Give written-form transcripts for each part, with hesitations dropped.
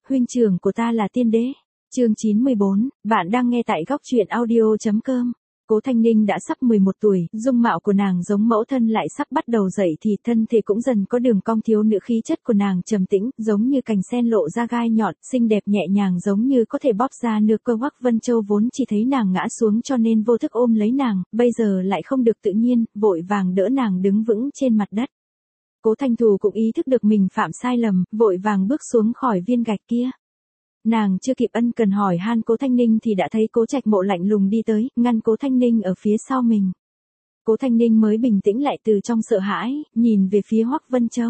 huynh trưởng của ta là tiên đế. Chương 94, bạn đang nghe tại góc truyện audio.com. Cố Thanh Ninh đã sắp 11 tuổi, dung mạo của nàng giống mẫu thân lại sắp bắt đầu dậy thì thân thể cũng dần có đường cong, thiếu nữ khí chất của nàng trầm tĩnh, giống như cành sen lộ ra gai nhọn, xinh đẹp nhẹ nhàng giống như có thể bóp ra nửa cơ. Hoắc Vân Châu vốn chỉ thấy nàng ngã xuống cho nên vô thức ôm lấy nàng, bây giờ lại không được tự nhiên, vội vàng đỡ nàng đứng vững trên mặt đất. Cố Thanh Thù cũng ý thức được mình phạm sai lầm, vội vàng bước xuống khỏi viên gạch kia. Nàng chưa kịp ân cần hỏi han Cố Thanh Ninh thì đã thấy Cố Trạch Mộ lạnh lùng đi tới, ngăn Cố Thanh Ninh ở phía sau mình. Cố Thanh Ninh mới bình tĩnh lại từ trong sợ hãi, nhìn về phía Hoắc Vân Châu.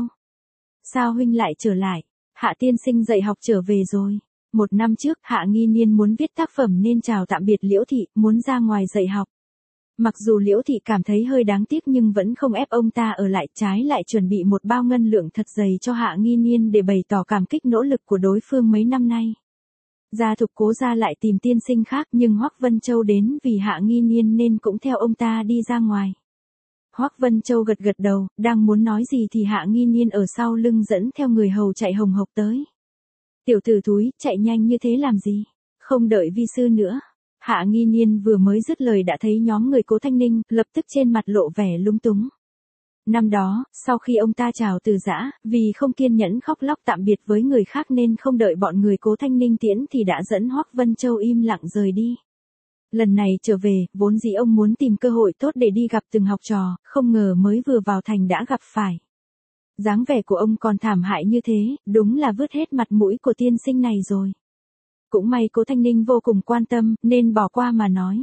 Sao huynh lại trở lại? Hạ tiên sinh dạy học trở về rồi. 1 năm trước, Hạ Nghi Niên muốn viết tác phẩm nên chào tạm biệt Liễu Thị, muốn ra ngoài dạy học. Mặc dù Liễu Thị cảm thấy hơi đáng tiếc nhưng vẫn không ép ông ta ở lại, trái lại chuẩn bị một bao ngân lượng thật dày cho Hạ Nghi Niên để bày tỏ cảm kích nỗ lực của đối phương mấy năm nay. Gia Thục Cố gia lại tìm tiên sinh khác nhưng Hoắc Vân Châu đến vì Hạ Nghi Niên nên cũng theo ông ta đi ra ngoài. Hoắc Vân Châu gật gật đầu, đang muốn nói gì thì Hạ Nghi Niên ở sau lưng dẫn theo người hầu chạy hồng hộc tới. Tiểu tử thúi, chạy nhanh như thế làm gì? Không đợi vi sư nữa. Hạ Nghi Niên vừa mới dứt lời đã thấy nhóm người Cố Thanh Ninh, lập tức trên mặt lộ vẻ lúng túng. Năm đó, sau khi ông ta chào từ giã, vì không kiên nhẫn khóc lóc tạm biệt với người khác nên không đợi bọn người Cố Thanh Ninh tiễn thì đã dẫn Hoắc Vân Châu im lặng rời đi. Lần này trở về, vốn dĩ ông muốn tìm cơ hội tốt để đi gặp từng học trò, không ngờ mới vừa vào thành đã gặp phải. Dáng vẻ của ông còn thảm hại như thế, đúng là vứt hết mặt mũi của tiên sinh này rồi. Cũng may Cố Thanh Ninh vô cùng quan tâm, nên bỏ qua mà nói.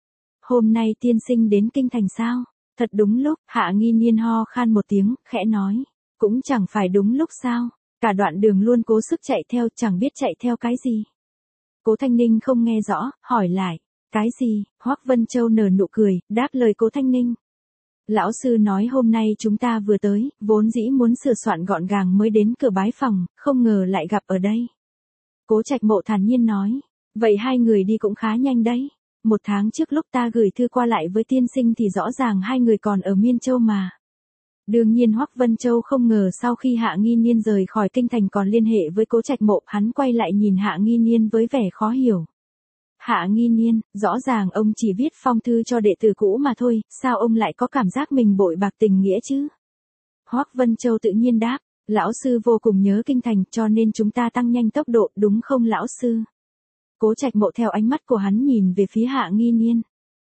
Hôm nay tiên sinh đến kinh thành sao? Thật đúng lúc, Hạ Nghi Niên ho khan một tiếng, khẽ nói. Cũng chẳng phải đúng lúc sao, cả đoạn đường luôn cố sức chạy theo, chẳng biết chạy theo cái gì. Cố Thanh Ninh không nghe rõ, hỏi lại. Cái gì? Hoắc Vân Châu nở nụ cười, đáp lời Cố Thanh Ninh. Lão sư nói hôm nay chúng ta vừa tới, vốn dĩ muốn sửa soạn gọn gàng mới đến cửa bái phòng, không ngờ lại gặp ở đây. Cố Trạch Mộ thản nhiên nói. Vậy hai người đi cũng khá nhanh đấy. 1 tháng trước lúc ta gửi thư qua lại với tiên sinh thì rõ ràng hai người còn ở Miên Châu mà. Đương nhiên Hoắc Vân Châu không ngờ sau khi Hạ Nghi Niên rời khỏi kinh thành còn liên hệ với Cố Trạch Mộ, hắn quay lại nhìn Hạ Nghi Niên với vẻ khó hiểu. Hạ Nghi Niên, rõ ràng ông chỉ viết phong thư cho đệ tử cũ mà thôi, sao ông lại có cảm giác mình bội bạc tình nghĩa chứ? Hoắc Vân Châu tự nhiên đáp, lão sư vô cùng nhớ kinh thành cho nên chúng ta tăng nhanh tốc độ, đúng không lão sư? Cố Trạch Mộ theo ánh mắt của hắn nhìn về phía Hạ Nghi Niên.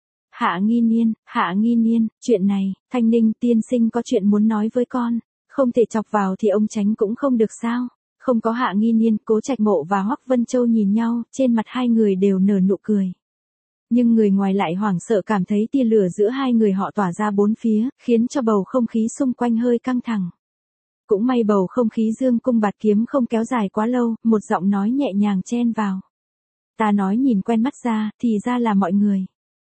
Hạ Nghi Niên, chuyện này, Thanh Ninh tiên sinh có chuyện muốn nói với con, không thể chọc vào thì ông tránh cũng không được sao? Không có Hạ Nghi Niên, Cố Trạch Mộ và Hoắc Vân Châu nhìn nhau, trên mặt hai người đều nở nụ cười. Nhưng người ngoài lại hoảng sợ cảm thấy tia lửa giữa hai người họ tỏa ra bốn phía, khiến cho bầu không khí xung quanh hơi căng thẳng. Cũng may bầu không khí dương cung bạt kiếm không kéo dài quá lâu, một giọng nói nhẹ nhàng chen vào. Ta nói nhìn quen mắt ra, thì ra là mọi người.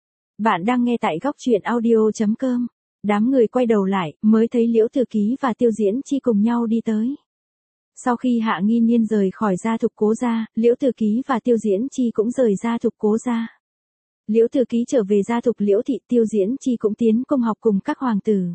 Bạn đang nghe tại góc truyện audio.com. Đám người quay đầu lại, mới thấy Liễu Thư Ký và Tiêu Diễn Chi cùng nhau đi tới. Sau khi Hạ Nghi Niên rời khỏi Gia Thục Cố gia, Liễu Thư Ký và Tiêu Diễn Chi cũng rời Gia Thục Cố gia. Liễu Thư Ký trở về Gia Thục Liễu Thị, Tiêu Diễn Chi cũng tiến công học cùng các hoàng tử.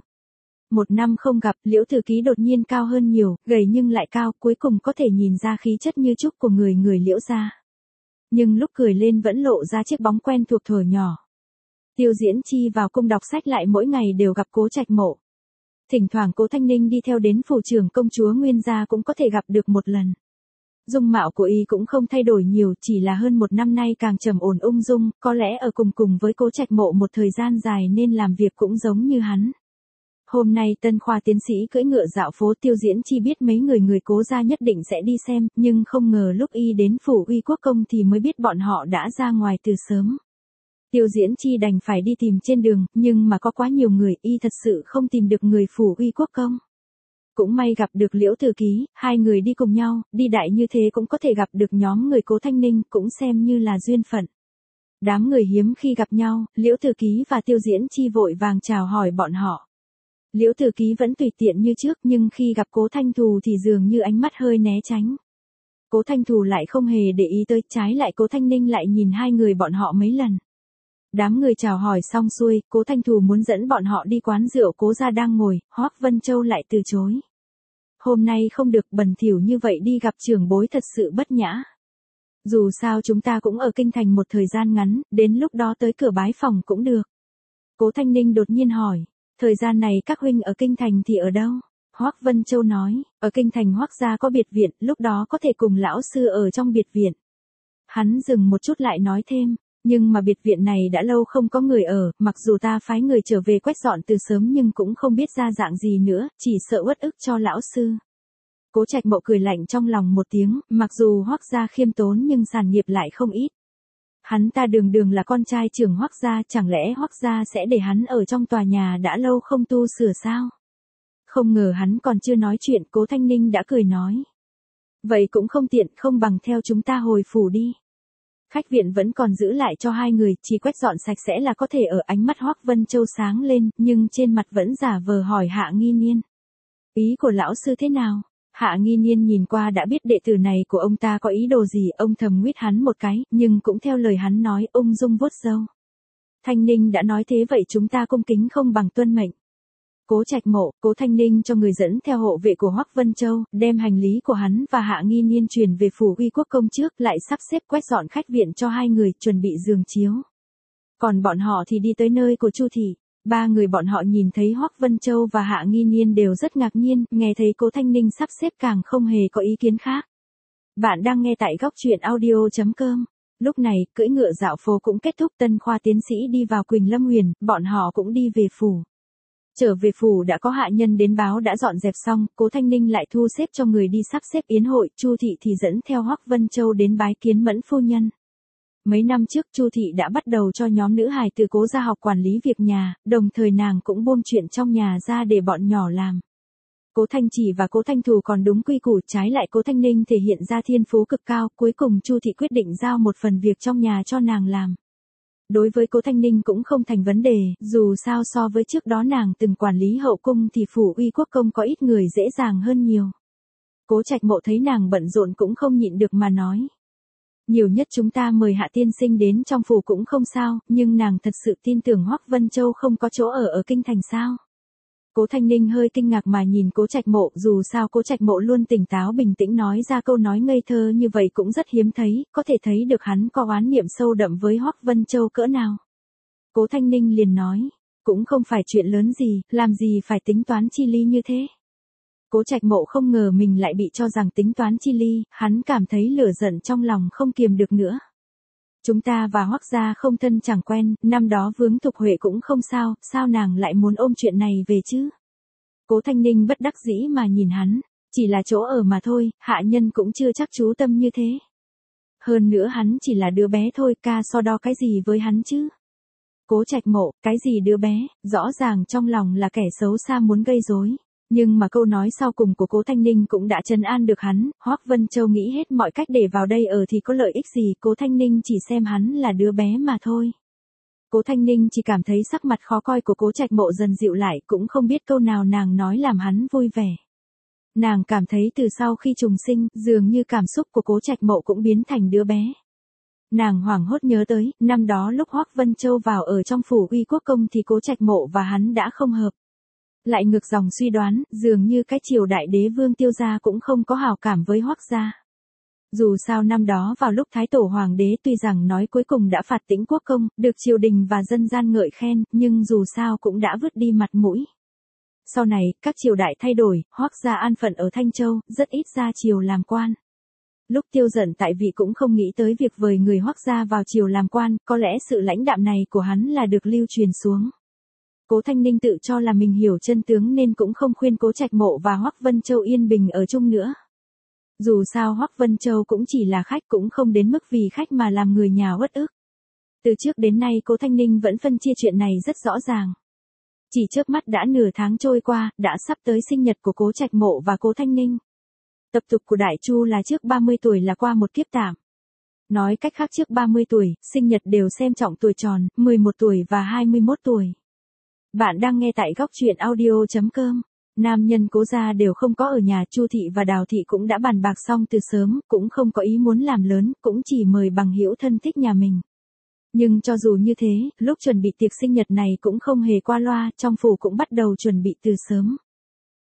1 năm không gặp, Liễu Thư Ký đột nhiên cao hơn nhiều, gầy nhưng lại cao, cuối cùng có thể nhìn ra khí chất như trúc của người Liễu gia. Nhưng lúc cười lên vẫn lộ ra chiếc bóng quen thuộc thuở nhỏ. Tiêu Diễn Chi vào cung đọc sách lại mỗi ngày đều gặp Cố Trạch Mộ. Thỉnh thoảng Cố Thanh Ninh đi theo đến phủ trưởng công chúa Nguyên gia cũng có thể gặp được một lần. Dung mạo của y cũng không thay đổi nhiều, chỉ là hơn 1 năm nay càng trầm ổn ung dung, có lẽ ở cùng với Cố Trạch Mộ một thời gian dài nên làm việc cũng giống như hắn. Hôm nay Tân Khoa tiến sĩ cưỡi ngựa dạo phố, Tiêu Diễn Chi biết mấy người Cố gia nhất định sẽ đi xem, nhưng không ngờ lúc y đến phủ Uy Quốc công thì mới biết bọn họ đã ra ngoài từ sớm. Tiêu Diễn Chi đành phải đi tìm trên đường, nhưng mà có quá nhiều người, y thật sự không tìm được người phủ Uy Quốc công. Cũng may gặp được Liễu Thư Ký, hai người đi cùng nhau, đi đại như thế cũng có thể gặp được nhóm người Cố Thanh Ninh, cũng xem như là duyên phận. Đám người hiếm khi gặp nhau, Liễu Thư Ký và Tiêu Diễn Chi vội vàng chào hỏi bọn họ. Liễu Thư Ký vẫn tùy tiện như trước nhưng khi gặp Cố Thanh Thù thì dường như ánh mắt hơi né tránh. Cố Thanh Thù lại không hề để ý tới, trái lại Cố Thanh Ninh lại nhìn hai người bọn họ mấy lần. Đám người chào hỏi xong xuôi, Cố Thanh Thù muốn dẫn bọn họ đi quán rượu Cố gia đang ngồi, Hoắc Vân Châu lại từ chối. hôm nay không được bẩn thỉu như vậy đi gặp trưởng bối thật sự bất nhã. Dù sao chúng ta cũng ở kinh thành một thời gian ngắn, đến lúc đó tới cửa bái phòng cũng được. Cố Thanh Ninh đột nhiên hỏi, thời gian này các huynh ở kinh thành thì ở đâu? Hoắc Vân Châu nói, ở kinh thành Hoắc gia có biệt viện, lúc đó có thể cùng lão sư ở trong biệt viện. Hắn dừng một chút lại nói thêm, nhưng mà biệt viện này đã lâu không có người ở, mặc dù ta phái người trở về quét dọn từ sớm nhưng cũng không biết ra dạng gì nữa, chỉ sợ uất ức cho lão sư. Cố Trạch Mậu cười lạnh trong lòng một tiếng, mặc dù Hoắc gia khiêm tốn nhưng sản nghiệp lại không ít. Hắn ta đường đường là con trai trưởng Hoắc gia, chẳng lẽ Hoắc gia sẽ để hắn ở trong tòa nhà đã lâu không tu sửa sao? Không ngờ hắn còn chưa nói chuyện, Cố Thanh Ninh đã cười nói. Vậy cũng không tiện, không bằng theo chúng ta hồi phủ đi. Khách viện vẫn còn giữ lại cho hai người, chỉ quét dọn sạch sẽ là có thể ở. Ánh mắt Hoắc Vân Châu sáng lên, nhưng trên mặt vẫn giả vờ hỏi Hạ Nghi Niên. Ý của lão sư thế nào? Hạ Nghi Niên nhìn qua đã biết đệ tử này của ông ta có ý đồ gì, ông thầm nguyết hắn một cái, nhưng cũng theo lời hắn nói, ung dung vuốt râu. Thanh Ninh đã nói thế vậy chúng ta cung kính không bằng tuân mệnh. Cố Trạch Mộ, Cố Thanh Ninh cho người dẫn theo hộ vệ của Hoắc Vân Châu, đem hành lý của hắn và Hạ Nghi Niên truyền về phủ Uy Quốc công trước, lại sắp xếp quét dọn khách viện cho hai người, chuẩn bị giường chiếu. Còn bọn họ thì đi tới nơi của Chu thị. Ba người bọn họ nhìn thấy Hoắc Vân Châu và Hạ Nghi Niên đều rất ngạc nhiên, nghe thấy Cố Thanh Ninh sắp xếp càng không hề có ý kiến khác. Bạn đang nghe tại góc truyện audio.com. Lúc này, cưỡi ngựa dạo phố cũng kết thúc, Tân Khoa tiến sĩ đi vào Quỳnh Lâm Huyền, bọn họ cũng đi về phủ. Trở về phủ đã có hạ nhân đến báo đã dọn dẹp xong, Cố Thanh Ninh lại thu xếp cho người đi sắp xếp yến hội, Chu thị thì dẫn theo Hoắc Vân Châu đến bái kiến Mẫn phu nhân. Mấy năm trước Chu thị đã bắt đầu cho nhóm nữ hài từ Cố gia học quản lý việc nhà, đồng thời nàng cũng buông chuyện trong nhà ra để bọn nhỏ làm. Cố Thanh Chỉ và Cố Thanh Thù còn đúng quy củ, trái lại Cố Thanh Ninh thể hiện ra thiên phú cực cao, cuối cùng Chu thị quyết định giao một phần việc trong nhà cho nàng làm. Đối với Cố Thanh Ninh cũng không thành vấn đề, dù sao so với trước đó nàng từng quản lý hậu cung thì phủ Uy Quốc công có ít người dễ dàng hơn nhiều. Cố Trạch Mộ thấy nàng bận rộn cũng không nhịn được mà nói. Nhiều nhất chúng ta mời Hạ tiên sinh đến trong phủ cũng không sao, nhưng nàng thật sự tin tưởng Hoắc Vân Châu không có chỗ ở kinh thành sao? Cố Thanh Ninh hơi kinh ngạc mà nhìn Cố Trạch Mộ, dù sao Cố Trạch Mộ luôn tỉnh táo bình tĩnh nói ra câu nói ngây thơ như vậy cũng rất hiếm thấy, có thể thấy được hắn có oán niệm sâu đậm với Hoắc Vân Châu cỡ nào. Cố Thanh Ninh liền nói, cũng không phải chuyện lớn gì, làm gì phải tính toán chi ly như thế. Cố Trạch Mộ không ngờ mình lại bị cho rằng tính toán chi ly, hắn cảm thấy lửa giận trong lòng không kiềm được nữa. Chúng ta và Hoắc gia không thân chẳng quen, năm đó vướng Thục Huệ cũng không sao, sao nàng lại muốn ôm chuyện này về chứ? Cố Thanh Ninh bất đắc dĩ mà nhìn hắn, chỉ là chỗ ở mà thôi, hạ nhân cũng chưa chắc chú tâm như thế. Hơn nữa hắn chỉ là đứa bé thôi, ca so đo cái gì với hắn chứ? Cố Trạch Mộ, cái gì đứa bé, rõ ràng trong lòng là kẻ xấu xa muốn gây rối. Nhưng mà câu nói sau cùng của Cố Thanh Ninh cũng đã trấn an được hắn, Hoắc Vân Châu nghĩ hết mọi cách để vào đây ở thì có lợi ích gì, Cố Thanh Ninh chỉ xem hắn là đứa bé mà thôi. Cố Thanh Ninh chỉ cảm thấy sắc mặt khó coi của Cố Trạch Mộ dần dịu lại, cũng không biết câu nào nàng nói làm hắn vui vẻ. Nàng cảm thấy từ sau khi trùng sinh, dường như cảm xúc của Cố Trạch Mộ cũng biến thành đứa bé. Nàng hoảng hốt nhớ tới, năm đó lúc Hoắc Vân Châu vào ở trong phủ Uy Quốc công thì Cố Trạch Mộ và hắn đã không hợp. Lại ngược dòng suy đoán, dường như cái triều đại đế vương Tiêu gia cũng không có hảo cảm với Hoắc gia. Dù sao năm đó vào lúc Thái Tổ Hoàng đế tuy rằng nói cuối cùng đã phạt Tĩnh Quốc công, được triều đình và dân gian ngợi khen, nhưng dù sao cũng đã vứt đi mặt mũi. Sau này, các triều đại thay đổi, Hoắc gia an phận ở Thanh Châu, rất ít ra triều làm quan. Lúc Tiêu Dận tại vị cũng không nghĩ tới việc vời người Hoắc gia vào triều làm quan, có lẽ sự lãnh đạm này của hắn là được lưu truyền xuống. Cố Thanh Ninh tự cho là mình hiểu chân tướng nên cũng không khuyên Cố Trạch Mộ và Hoắc Vân Châu yên bình ở chung nữa. Dù sao Hoắc Vân Châu cũng chỉ là khách, cũng không đến mức vì khách mà làm người nhà uất ức. Từ trước đến nay Cố Thanh Ninh vẫn phân chia chuyện này rất rõ ràng. Chỉ chớp mắt đã nửa tháng trôi qua, đã sắp tới sinh nhật của Cố Trạch Mộ và Cố Thanh Ninh. Tập tục của Đại Chu là trước 30 tuổi là qua một kiếp tạm. Nói cách khác trước 30 tuổi, sinh nhật đều xem trọng tuổi tròn, 11 tuổi và 21 tuổi. Bạn đang nghe tại góc truyện audio.com. Nam nhân Cố gia đều không có ở nhà, Chu thị và Đào thị cũng đã bàn bạc xong từ sớm, cũng không có ý muốn làm lớn, cũng chỉ mời bằng hữu thân thích nhà mình. Nhưng cho dù như thế, lúc chuẩn bị tiệc sinh nhật này cũng không hề qua loa, trong phủ cũng bắt đầu chuẩn bị từ sớm.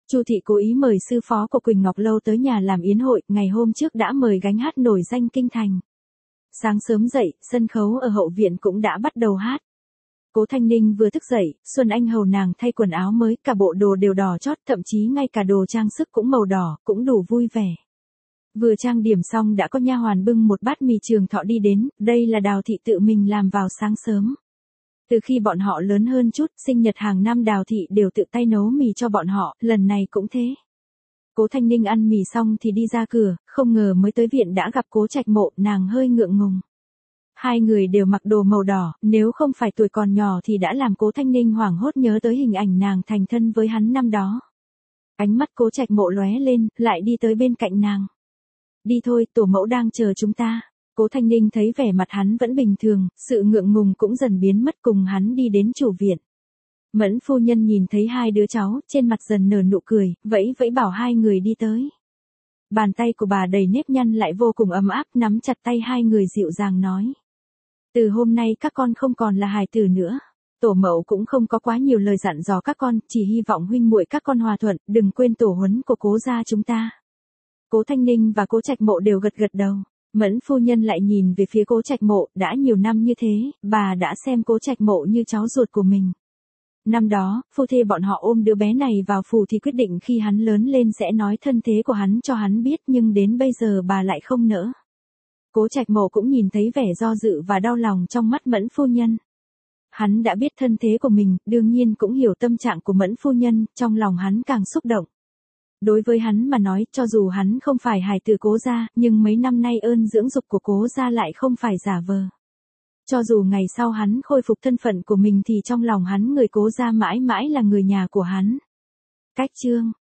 Chu thị cố ý mời sư phó của Quỳnh Ngọc Lâu tới nhà làm yến hội, ngày hôm trước đã mời gánh hát nổi danh kinh thành. Sáng sớm dậy, sân khấu ở hậu viện cũng đã bắt đầu hát. Cố Thanh Ninh vừa thức dậy, Xuân Anh hầu nàng thay quần áo mới, cả bộ đồ đều đỏ chót, thậm chí ngay cả đồ trang sức cũng màu đỏ, cũng đủ vui vẻ. Vừa trang điểm xong đã có nha hoàn bưng một bát mì Trường Thọ đi đến, đây là Đào thị tự mình làm vào sáng sớm. Từ khi bọn họ lớn hơn chút, sinh nhật hàng năm Đào thị đều tự tay nấu mì cho bọn họ, lần này cũng thế. Cố Thanh Ninh ăn mì xong thì đi ra cửa, không ngờ mới tới viện đã gặp Cố Trạch Mộ, nàng hơi ngượng ngùng. Hai người đều mặc đồ màu đỏ, nếu không phải tuổi còn nhỏ thì đã làm Cố Thanh Ninh hoảng hốt nhớ tới hình ảnh nàng thành thân với hắn năm đó. Ánh mắt Cố Trạch Mộ lóe lên, lại đi tới bên cạnh nàng. Đi thôi, tổ mẫu đang chờ chúng ta. Cố Thanh Ninh thấy vẻ mặt hắn vẫn bình thường, sự ngượng ngùng cũng dần biến mất, cùng hắn đi đến chủ viện. Mẫn phu nhân nhìn thấy hai đứa cháu, trên mặt dần nở nụ cười, vẫy vẫy bảo hai người đi tới. Bàn tay của bà đầy nếp nhăn lại vô cùng ấm áp, nắm chặt tay hai người dịu dàng nói. Từ hôm nay các con không còn là hài tử nữa. Tổ mẫu cũng không có quá nhiều lời dặn dò các con, chỉ hy vọng huynh muội các con hòa thuận, đừng quên tổ huấn của Cố gia chúng ta. Cố Thanh Ninh và Cố Trạch Mộ đều gật gật đầu. Mẫn phu nhân lại nhìn về phía Cố Trạch Mộ, đã nhiều năm như thế, bà đã xem Cố Trạch Mộ như cháu ruột của mình. Năm đó, phu thê bọn họ ôm đứa bé này vào phủ thì quyết định khi hắn lớn lên sẽ nói thân thế của hắn cho hắn biết, nhưng đến bây giờ bà lại không nỡ. Cố Trạch Mộ cũng nhìn thấy vẻ do dự và đau lòng trong mắt Mẫn phu nhân. Hắn đã biết thân thế của mình, đương nhiên cũng hiểu tâm trạng của Mẫn phu nhân, trong lòng hắn càng xúc động. Đối với hắn mà nói, cho dù hắn không phải hài tử Cố gia, nhưng mấy năm nay ơn dưỡng dục của Cố gia lại không phải giả vờ. Cho dù ngày sau hắn khôi phục thân phận của mình thì trong lòng hắn người Cố gia mãi mãi là người nhà của hắn. Cách chương